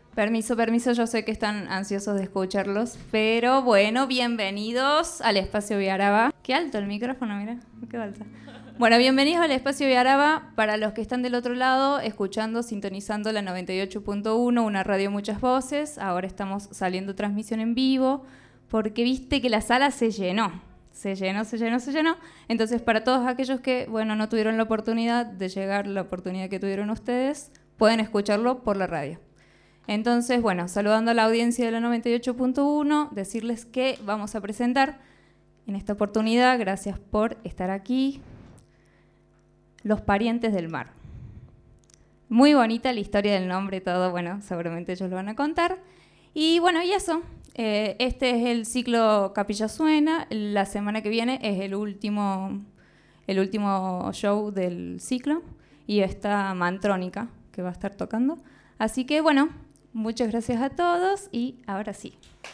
Permiso, yo sé que están ansiosos de escucharlos, pero bueno, bienvenidos al Espacio Viaraba. Qué alto el micrófono, mira, qué alto. Bueno, bienvenidos al Espacio Viaraba. Para los que están del otro lado, escuchando, sintonizando la 98.1, una radio muchas voces. Ahora estamos saliendo transmisión en vivo, porque viste que la sala se llenó. Se llenó. Entonces, para todos aquellos que, bueno, no tuvieron la oportunidad de llegar, la oportunidad que tuvieron ustedes, pueden escucharlo por la radio. Entonces, bueno, saludando a la audiencia de la 98.1, decirles que vamos a presentar en esta oportunidad, gracias por estar aquí, Los Parientes del Mar. Muy bonita la historia del nombre, todo, bueno, seguramente ellos lo van a contar. Y bueno, y eso, este es el ciclo Capilla Suena. La semana que viene es el último show del ciclo y está Mantrónica, que va a estar tocando. Así que, bueno, muchas gracias a todos y ahora sí.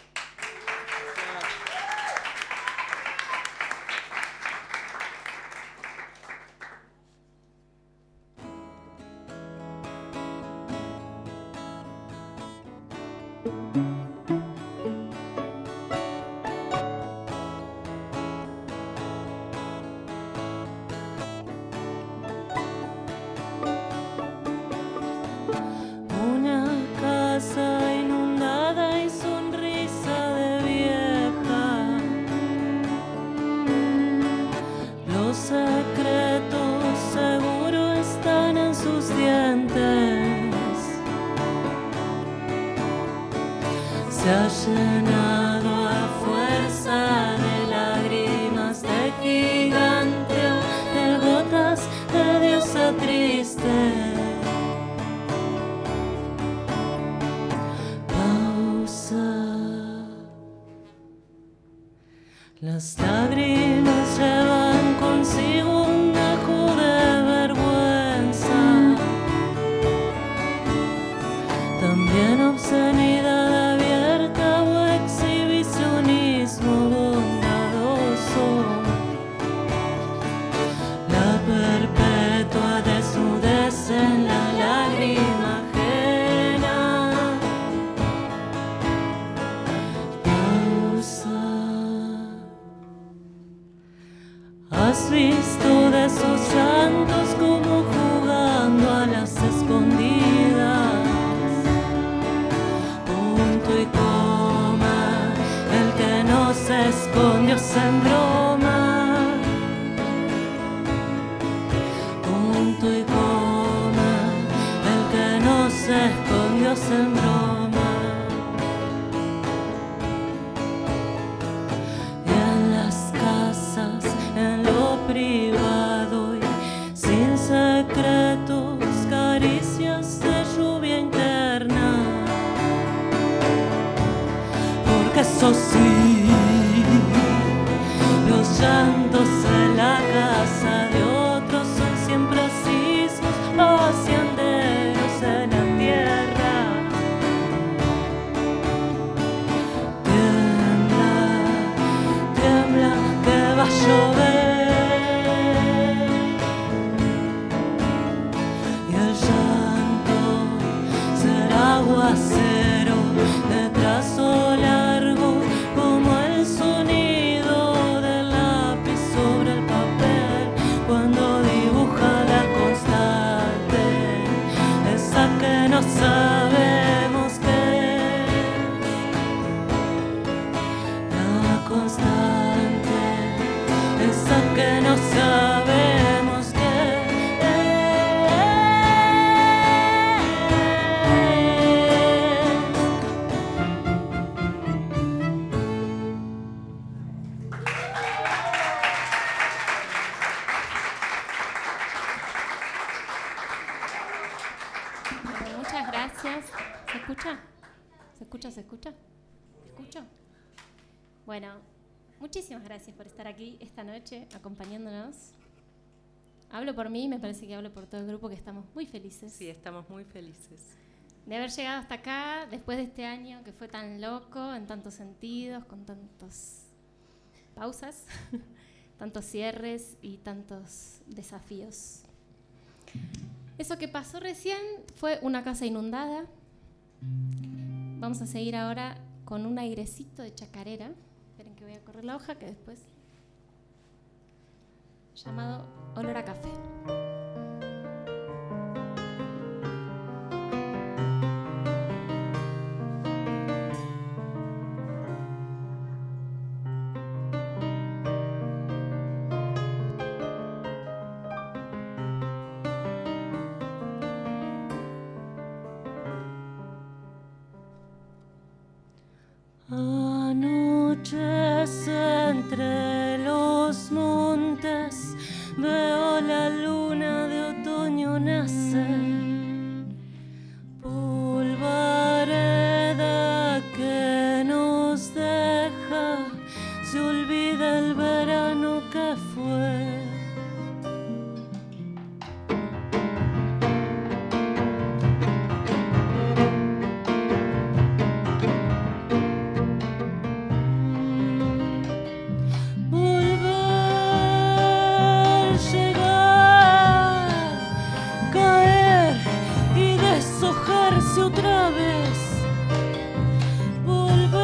Se ha llenado a fuerza de lágrimas de gigante, de gotas de diosa triste. Pausa. Las lágrimas llevan consigo un dejo de vergüenza, también obscenidad o exhibicionismo bondadoso, la perpetua desnudez en la lágrima ajena. Pausa. ¿Has visto de esos llantos como jugando a las escondidas? Punto y coma, el que no se escondió en broma. Punto y coma, el que no se escondió en broma. Y en las casas, en lo privado y sin secretos, caricias de lluvia interna. Porque eso sí, los llantos en la casa de otros son siempre sismos o senderos en la tierra. Tiembla, tiembla, que va a llover. Y el llanto será aguacero de trazo largo, como el sonido del lápiz sobre el papel cuando dibuja la constante, esa que no sabemos qué es. La constante, esa que no sabemos qué es. Bueno, muchas gracias. ¿Se escucha? ¿Se escucha? ¿Se escucha? ¿Se escucha? Bueno, muchísimas gracias por estar aquí esta noche acompañándonos. Hablo por mí, me parece que hablo por todo el grupo, que estamos muy felices. Sí, estamos muy felices de haber llegado hasta acá después de este año que fue tan loco en tantos sentidos, con tantas pausas, tantos cierres y tantos desafíos. Eso que pasó recién fue una casa inundada, Vamos a seguir ahora con un airecito de chacarera. Esperen que voy a correr la hoja que después... llamado Olor a Café. Anochece entre los montes, veo la luna de otoño nacer, polvareda que nos deja, se olvida el verano que fue. Otra vez volver,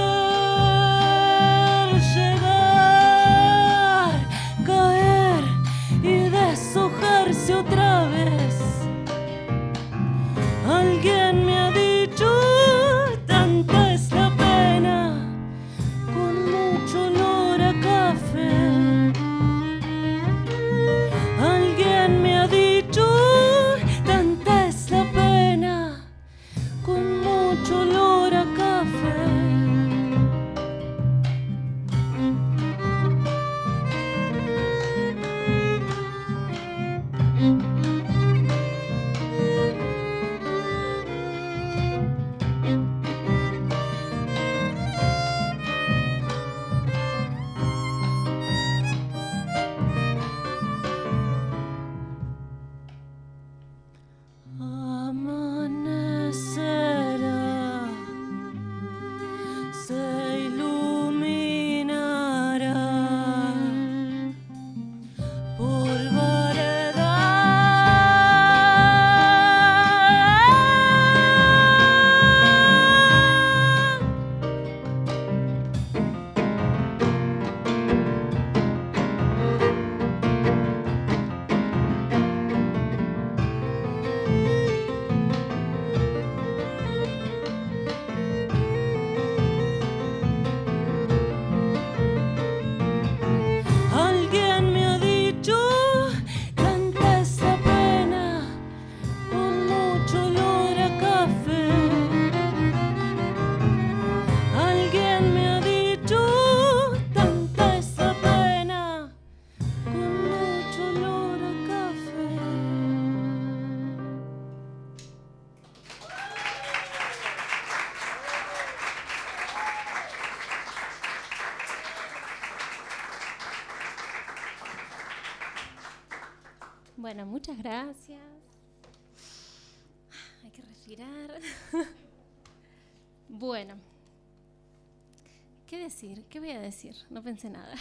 llegar, caer y deshojarse otra vez. Alguien me ha dicho, tanta es la pena, con mucho olor a café. Alguien me ha dicho, tanta es la pena, con mucho olor a café. Amanecerá, se iluminará, polvareda. Alguien me ha dicho, tanta es la pena, con mucho olor a café. Alguien me ha dicho, tanta es la pena, con mucho olor a café. Bueno, muchas gracias. Hay que respirar. Bueno, ¿qué decir? ¿Qué voy a decir? No pensé nada.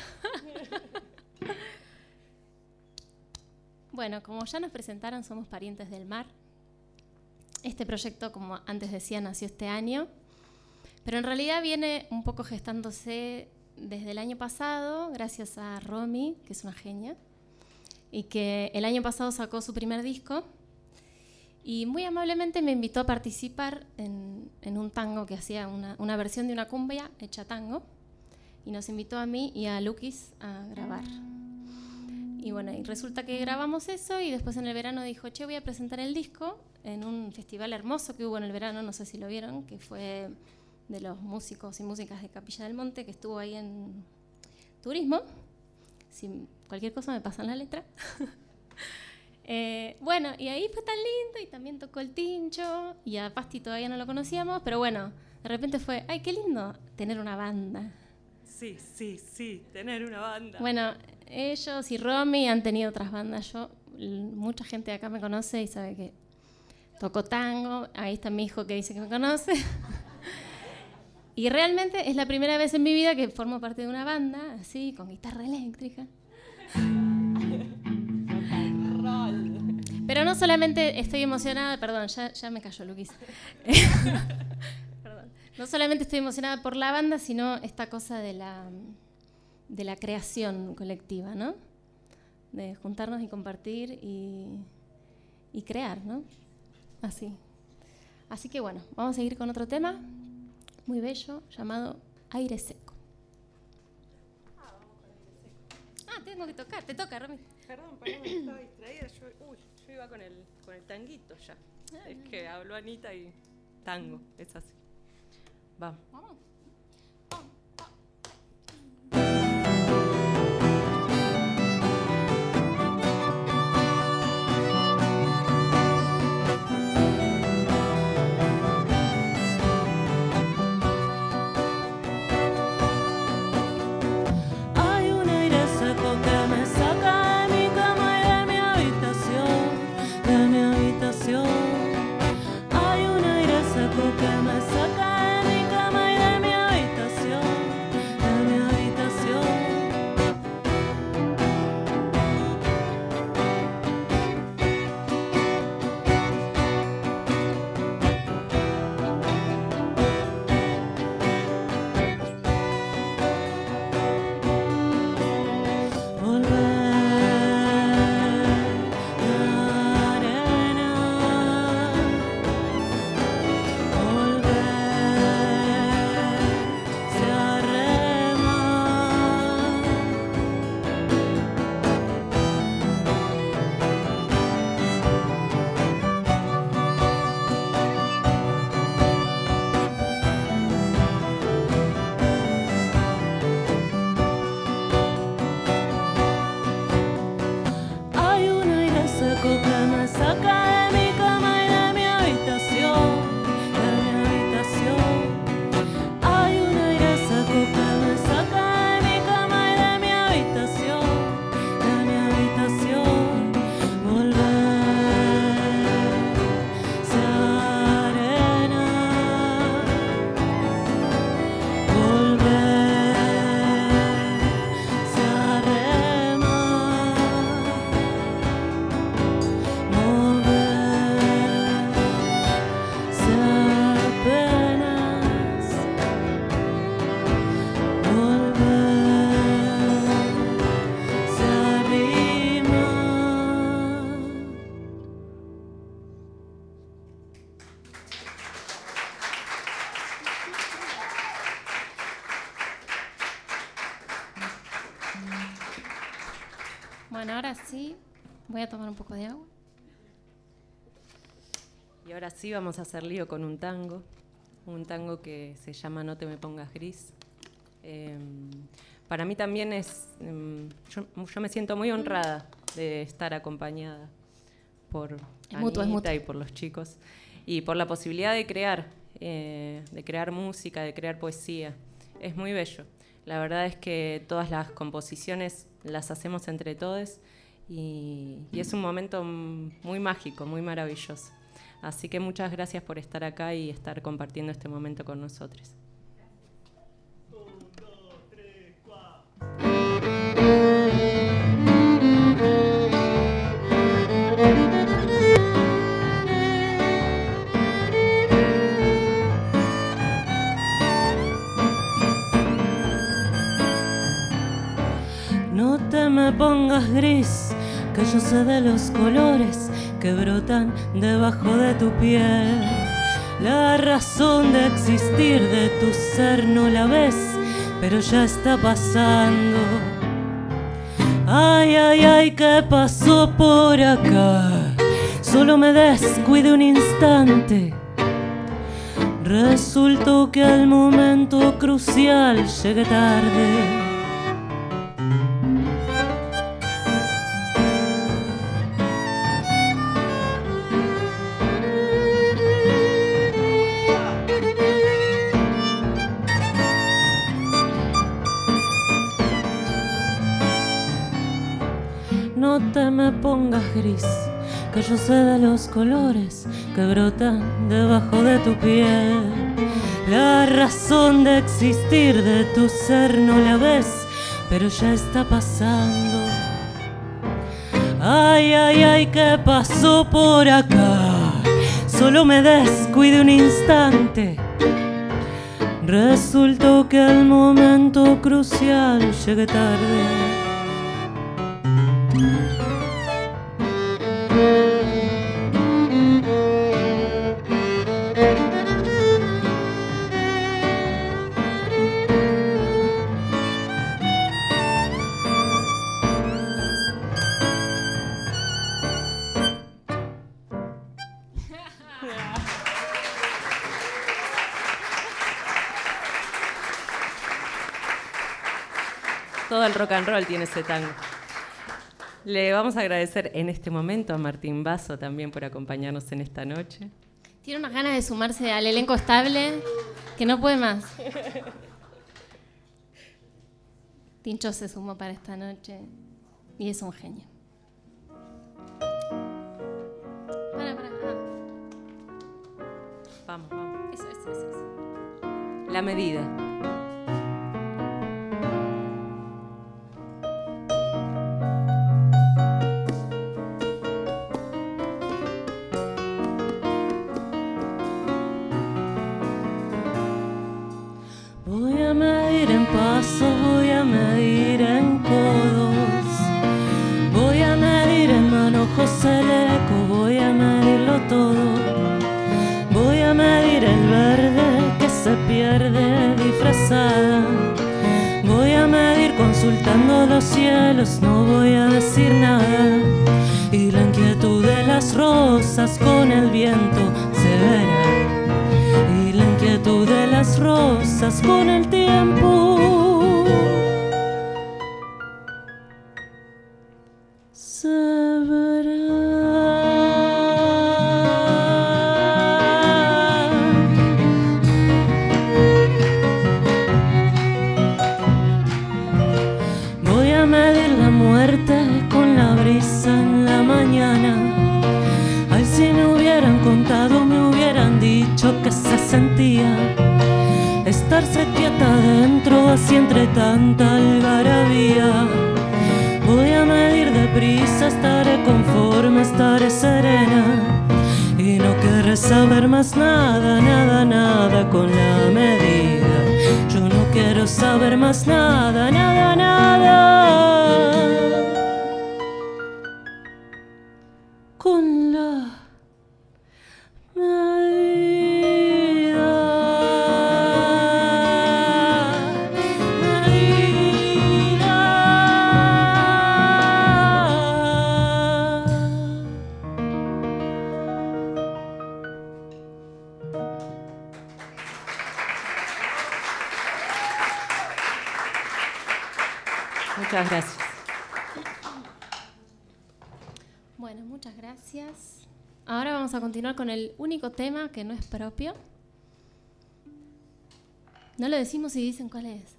Bueno, como ya nos presentaron, somos Parientes del Mar. Este proyecto, como antes decía, nació este año, pero en realidad viene un poco gestándose desde el año pasado, gracias a Romy, que es una genia, y que el año pasado sacó su primer disco y muy amablemente me invitó a participar en un tango que hacía una versión de una cumbia hecha tango, y nos invitó a mí y a Lukis a grabar. Y bueno, y resulta que grabamos eso y después en el verano dijo, che, voy a presentar el disco en un festival hermoso que hubo en el verano, no sé si lo vieron, que fue de los músicos y músicas de Capilla del Monte, que estuvo ahí en Turismo. Si cualquier cosa me pasan la letra. Bueno, y ahí fue tan lindo y también tocó el Tincho y a Pasti todavía no lo conocíamos, pero bueno, de repente fue, ay, qué lindo tener una banda. Sí, tener una banda. Bueno, ellos y Romy han tenido otras bandas. Mucha gente de acá me conoce y sabe que toco tango. Ahí está mi hijo que dice que me conoce. Y realmente es la primera vez en mi vida que formo parte de una banda, así, con guitarra eléctrica. Pero no solamente estoy emocionada, perdón, ya me cayó Lukis. No solamente estoy emocionada por la banda, sino esta cosa de la creación colectiva, ¿no? De juntarnos y compartir y crear, ¿no? Así que bueno, vamos a seguir con otro tema muy bello llamado Aire Seco. Tengo que tocar, te toca, Romy. Perdón, estaba distraída. Yo iba con el tanguito ya. Es que habló Anita y tango, es así. Vamos. Bueno, ahora sí, voy a tomar un poco de agua. Y ahora sí vamos a hacer lío con un tango que se llama No te me pongas gris. Para mí también yo me siento muy honrada de estar acompañada por Anita y por los chicos y por la posibilidad de crear música, de crear poesía. Es muy bello. La verdad es que todas las composiciones las hacemos entre todos y es un momento muy mágico, muy maravilloso. Así que muchas gracias por estar acá y estar compartiendo este momento con nosotros. 1, 2, 3, 4. No te me pongas gris, que yo sé de los colores que brotan debajo de tu piel. La razón de existir de tu ser no la ves, pero ya está pasando. Ay, ay, ay, ¿qué pasó por acá? Solo me descuide un instante. Resultó que al momento crucial llegué tarde. No te me pongas gris, que yo sé de los colores que brotan debajo de tu piel. La razón de existir de tu ser no la ves, pero ya está pasando. Ay, ay, ay, ¿qué pasó por acá? Solo me descuide un instante. Resultó que al momento crucial llegué tarde. Todo el rock and roll tiene ese tango. Le vamos a agradecer en este momento a Martín Basso también por acompañarnos en esta noche. Tiene unas ganas de sumarse al elenco estable que no puede más. Tincho se sumó para esta noche y es un genio. Para. Vamos, vamos. Eso. La medida. Voy a medir en pasos, voy a medir en codos, voy a medir en manojos el eco, voy a medirlo todo, voy a medir el verde que se pierde disfrazada, voy a medir consultando los cielos, no voy a decir nada, y la inquietud de las rosas con el viento se verá. Y la inquietud de las rosas con el tiempo se verá. Voy a medir la muerte con la brisa en la mañana. Ay, si me hubieran contado, me hubieran dicho que se sentía estarse quieta adentro, así entre tanta algarabía. Voy a medir deprisa, estaré conforme, estaré serena, y no querré saber más nada, nada con la medida. Yo no quiero saber más nada, nada con la Muchas gracias. Bueno, muchas gracias. Ahora vamos a continuar con el único tema que no es propio. No lo decimos y dicen cuál es.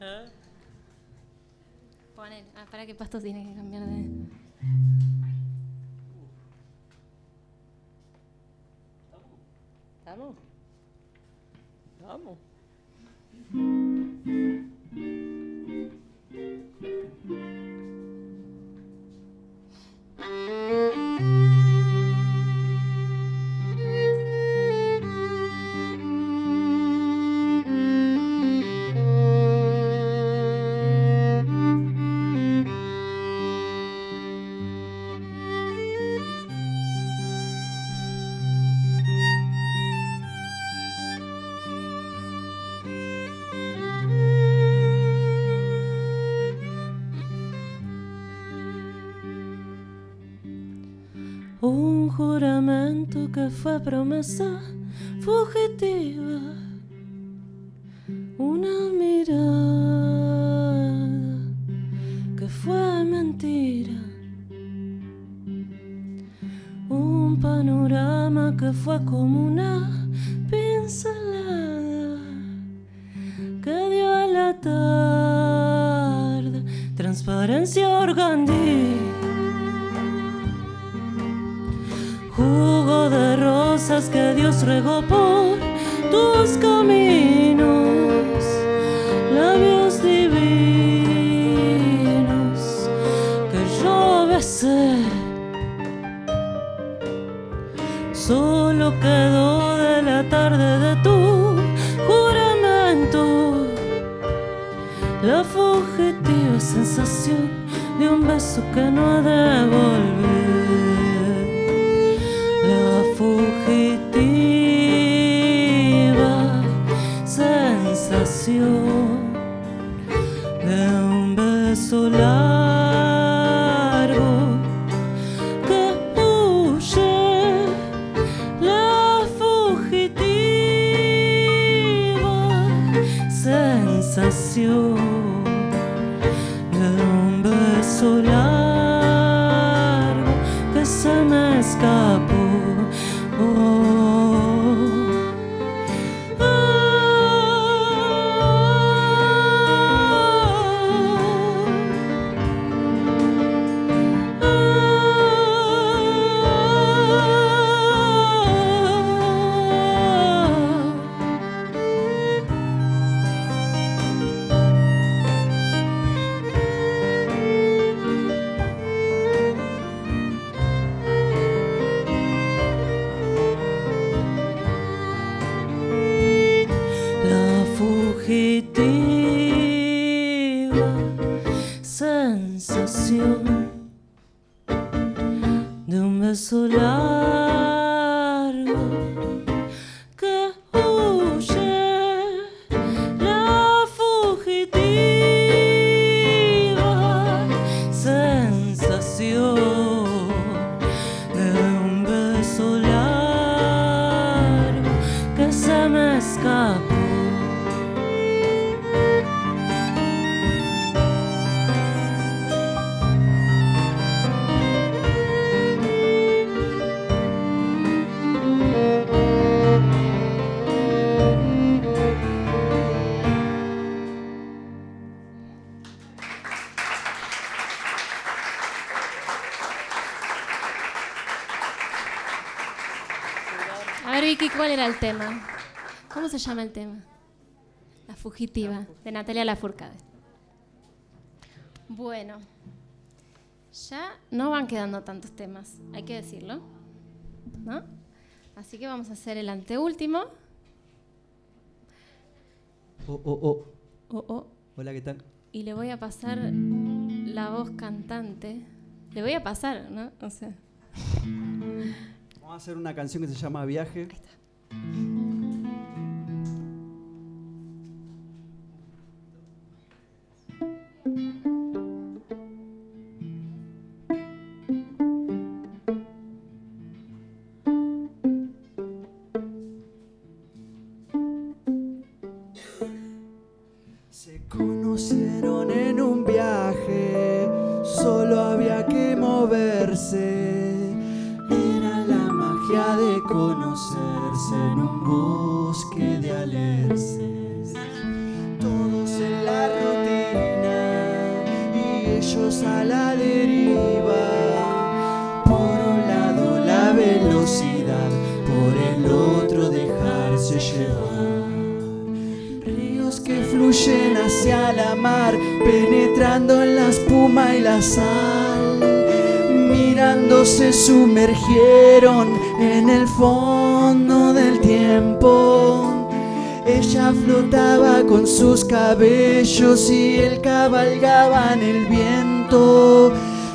Ponen. Para que Pasto tiene que cambiar de... ¿Estamos? Vamos. Un juramento que fue promesa fugitiva, una mirada que fue mentira, un panorama que fue como una pincelada que dio a la tarde transparencia organdí. Jugo de rosas que Dios regó por tus caminos, labios divinos que yo besé. Solo quedó de la tarde de tu juramento sensación de un beso que no ha de volver, la fugitiva sensación de un beso largo que huye, la fugitiva sensación de un beso largo que se me escapó. De un beso largo que huye, la fugitiva sensación de un beso largo que se me escapó. A ver, Vicky, ¿cuál era el tema? ¿Cómo se llama el tema? La fugitiva, de Natalia Lafourcade. Bueno, ya no van quedando tantos temas, hay que decirlo, ¿no? Así que vamos a hacer el anteúltimo. Hola, ¿qué tal? Y le voy a pasar la voz cantante. Le voy a pasar, ¿no? O sea. Vamos a hacer una canción que se llama Viaje. Ahí está. Se conocieron en un viaje, solo había que moverse. Era la magia de conocerse en un bosque de alerces. Todos en la rutina y ellos a la deriva. Por un lado la velocidad, por el otro dejarse llevar. Ríos que fluyen hacia la mar, penetrando en la espuma y la sal. Mirando se sumergieron en el fondo del tiempo. Ella flotaba con sus cabellos y él cabalgaba en el viento.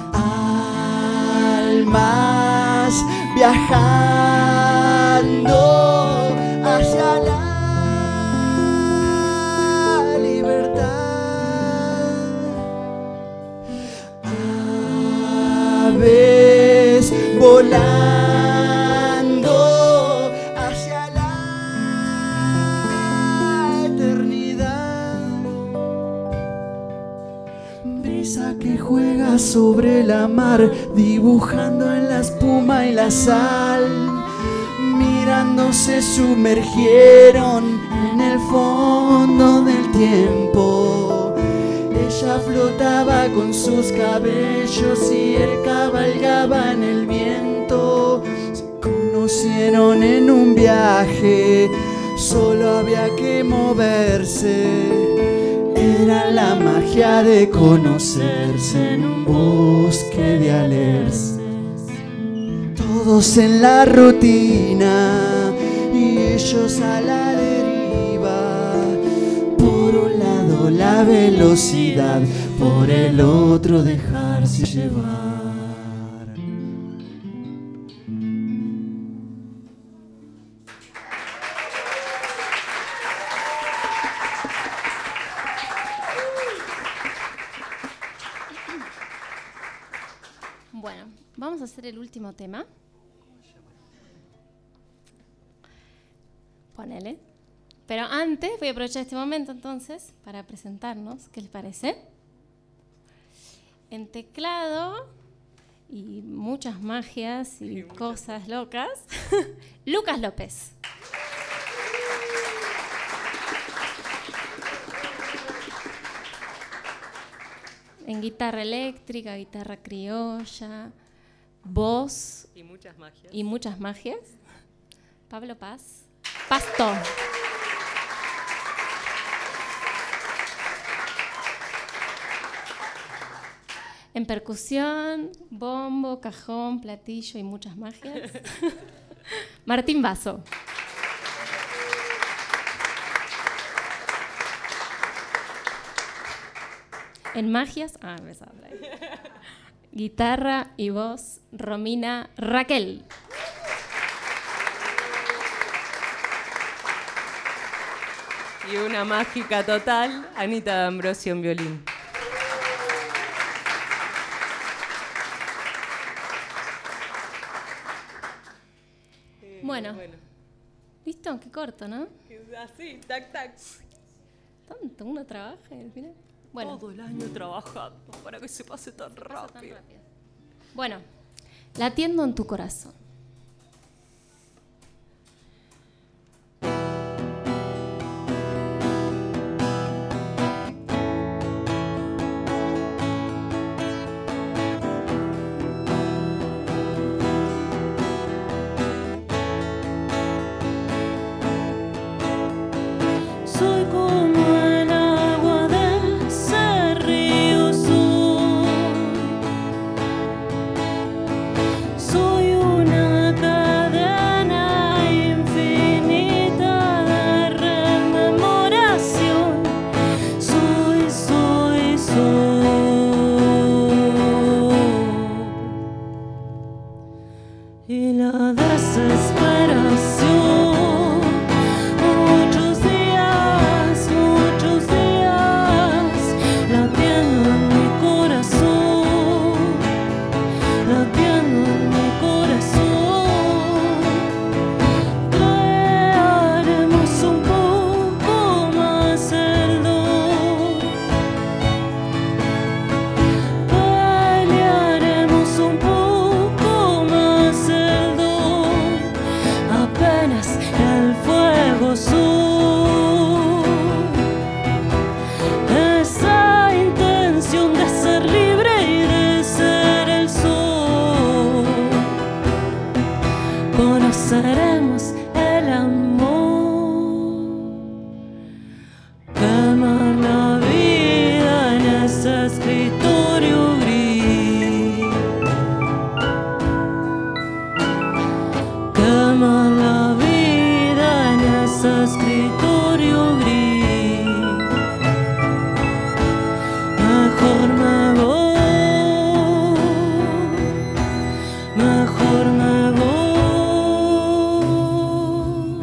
Almas viajando hacia la aves volando hacia la eternidad. Brisa que juega sobre la mar, dibujando en la espuma y la sal. Mirando se sumergieron en el fondo del tiempo. Ella flotaba con sus cabellos y él cabalgaba en el viento. Se conocieron en un viaje, solo había que moverse. Era la magia de conocerse en un bosque de alerces. Todos en la rutina y ellos a la deriva. Por un lado la la velocidad, por el otro dejarse llevar. Bueno, vamos a hacer el último tema. Ponele. Pero antes voy a aprovechar este momento entonces para presentarnos. ¿Qué les parece? En teclado y muchas magias y cosas locas, Lucas López. En guitarra eléctrica, guitarra criolla, voz Y muchas magias. y muchas magias. Pablo Paz. Pasto. En percusión, bombo, cajón, platillo y muchas magias. Martín Basso. En magias, empezaba por ahí. Guitarra y voz, Romina Raquel. Y una mágica total, Anita D'Ambrosio en violín. Bueno. ¿Listo? Qué corto, ¿no? Así, tac, tac. Tanto uno trabaja y al final. Bueno. Todo el año trabajando para que se pase tan rápido. Bueno, latiendo en tu corazón. Soy como el agua de ese río azul. Soy una cadena infinita de rememoración. Soy. Y la desesperación. Muchos días, latiendo en mi corazón, latiendo en mi corazón. Crearemos un poco más el don, pelearemos un poco más el don, apenas el fuego esa intención de ser libre y de ser el sol. Conoceremos el amor, quemar la vida en ese escritorio gris, quemar la vida en ese escritorio gris. Mejor me voy, mejor me voy.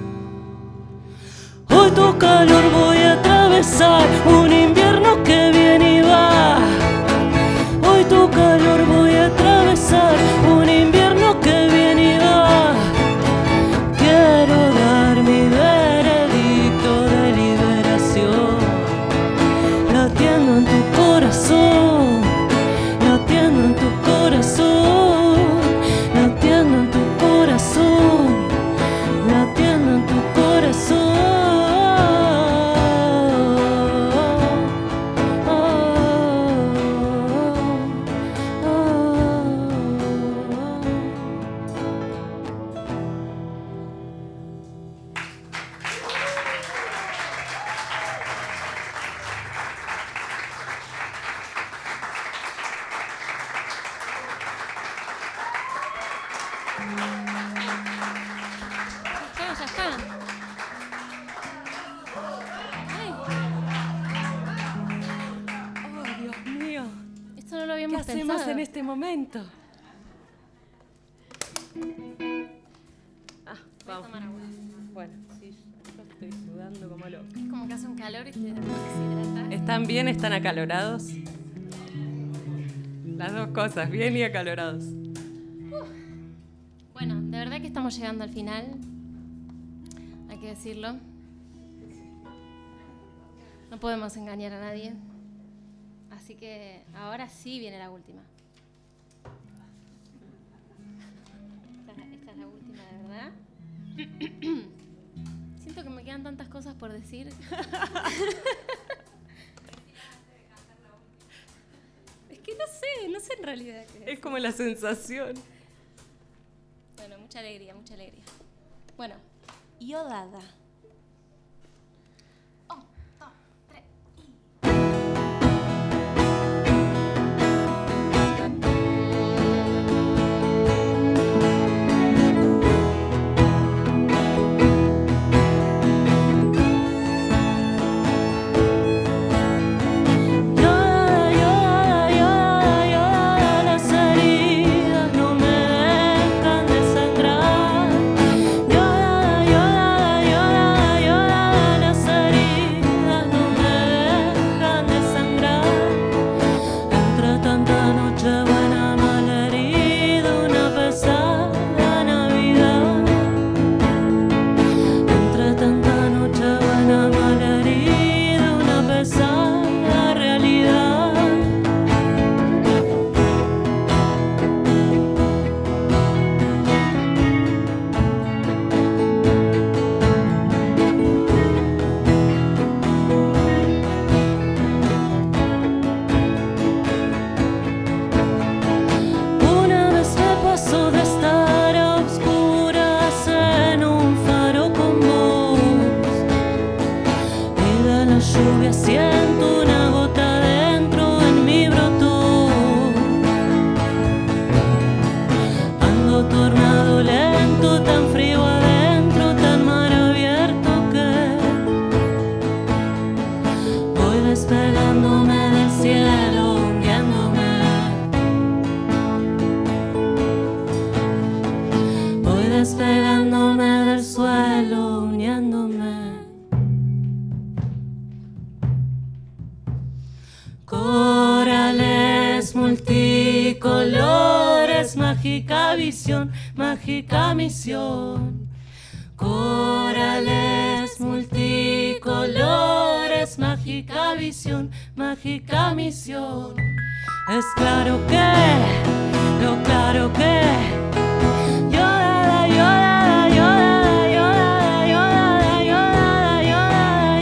Hoy tu calor voy a atravesar un invierno que viene y va. Hoy tu calor voy a atravesar un invierno que viene y va. Quiero dar mi veredicto de liberación, latiendo en tu corazón, latiendo en tu corazón, latiendo en tu corazón, latiendo en tu corazón. hacemos pensado. en este momento? Voy a tomar agua. Bueno, sí, yo estoy sudando como loco. Es como que hace un calor y te deshidrata. ¿Están bien? ¿Están acalorados? Las dos cosas, bien y acalorados. Bueno, de verdad que estamos llegando al final. Hay que decirlo. No podemos engañar a nadie. Así que ahora sí viene la última. Esta es la última, de verdad. Siento que me quedan tantas cosas por decir. Es que no sé en realidad qué Es como la sensación. Bueno, mucha alegría, mucha alegría. Bueno, Iodada. Las heridas no me dejan de sangrar. Las heridas no me dejan de sangrar. Entre tanta noche buena, mala herida, una pesada Navidad. Entre tanta noche buena, mala herida, una pesada realidad. Una vez me pasó de estar a oscuras en un faro con vos, y de la lluvia siento una gota dentro en mi brotó. Ando tornado lento, tan frío adentro, tan mar abierto que voy despegándome del cielo, hundiéndome. Voy despegándome del suelo, uniéndome. Corales multicolores, mágica visión, mágica misión. Corales multicolores, mágica visión, mágica misión. Es claro que, lo claro que. Iodada, Iodada, Iodada, Iodada, Iodada, Iodada, Iodada,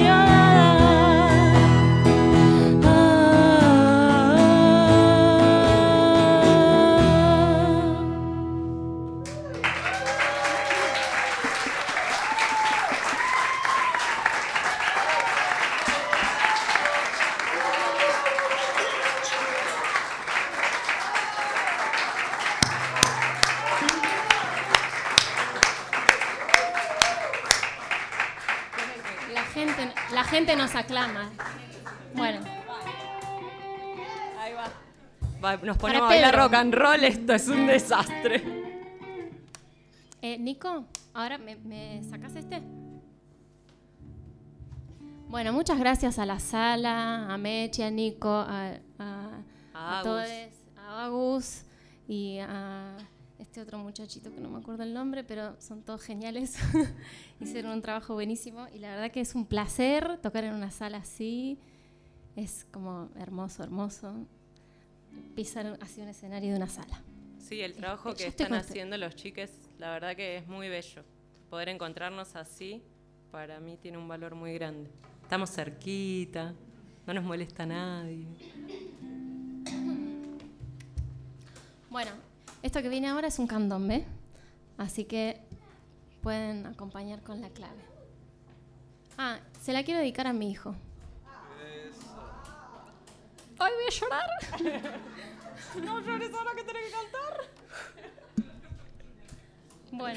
La gente nos aclama. Bueno, Ahí va. Nos ponemos a Para bailar Pedro. rock and roll, esto es un desastre. Nico, ahora me sacas este. Bueno, muchas gracias a la sala, a Mechi, a Nico, a Agus. todos, a Agus y a este otro muchachito que no me acuerdo el nombre, pero son todos geniales. Hicieron un trabajo buenísimo y la verdad que es un placer tocar en una sala así. Es como hermoso, hermoso pisar así un escenario de una sala. Sí, el trabajo Yo que estoy están con- haciendo los chiques, la verdad que es muy bello. Poder encontrarnos así, para mí tiene un valor muy grande. Estamos cerquita, no nos molesta nadie. Bueno, esto que viene ahora es un candombe, así que pueden acompañar con la clave. Ah, se la quiero dedicar a mi hijo. ¡Ay, voy a llorar! No llores ahora que tenés que cantar. Bueno.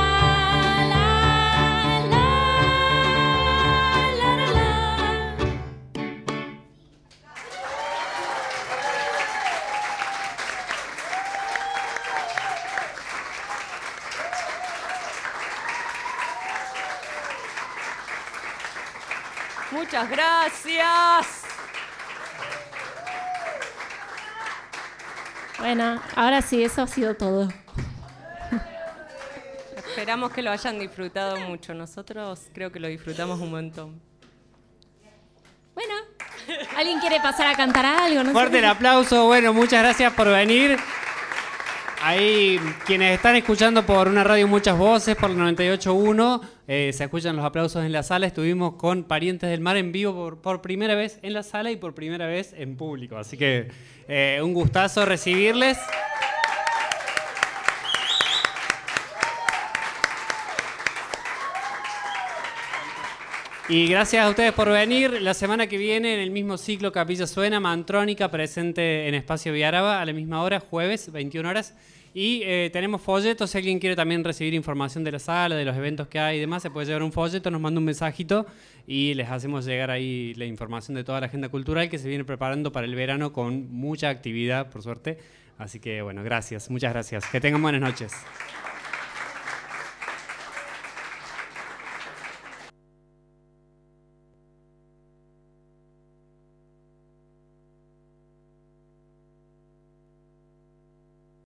Muchas gracias. Bueno, ahora sí, eso ha sido todo. Esperamos que lo hayan disfrutado mucho. Nosotros creo que lo disfrutamos un montón. Bueno, ¿alguien quiere pasar a cantar algo? No Fuerte sé. el aplauso. Bueno, muchas gracias por venir. Ahí, quienes están escuchando por una radio Muchas Voces, por la 98.1, se escuchan los aplausos en la sala. Estuvimos con Parientes del Mar en vivo por primera vez en la sala y por primera vez en público. Así que un gustazo recibirles. Y gracias a ustedes por venir. La semana que viene, en el mismo ciclo Capilla Suena, Mantrónica, presente en Espacio Viaraba a la misma hora, jueves, 21 horas. Y tenemos folletos. Si alguien quiere también recibir información de la sala, de los eventos que hay y demás, se puede llevar un folleto, nos manda un mensajito y les hacemos llegar ahí la información de toda la agenda cultural que se viene preparando para el verano con mucha actividad, por suerte. Así que, bueno, gracias. Muchas gracias. Que tengan buenas noches.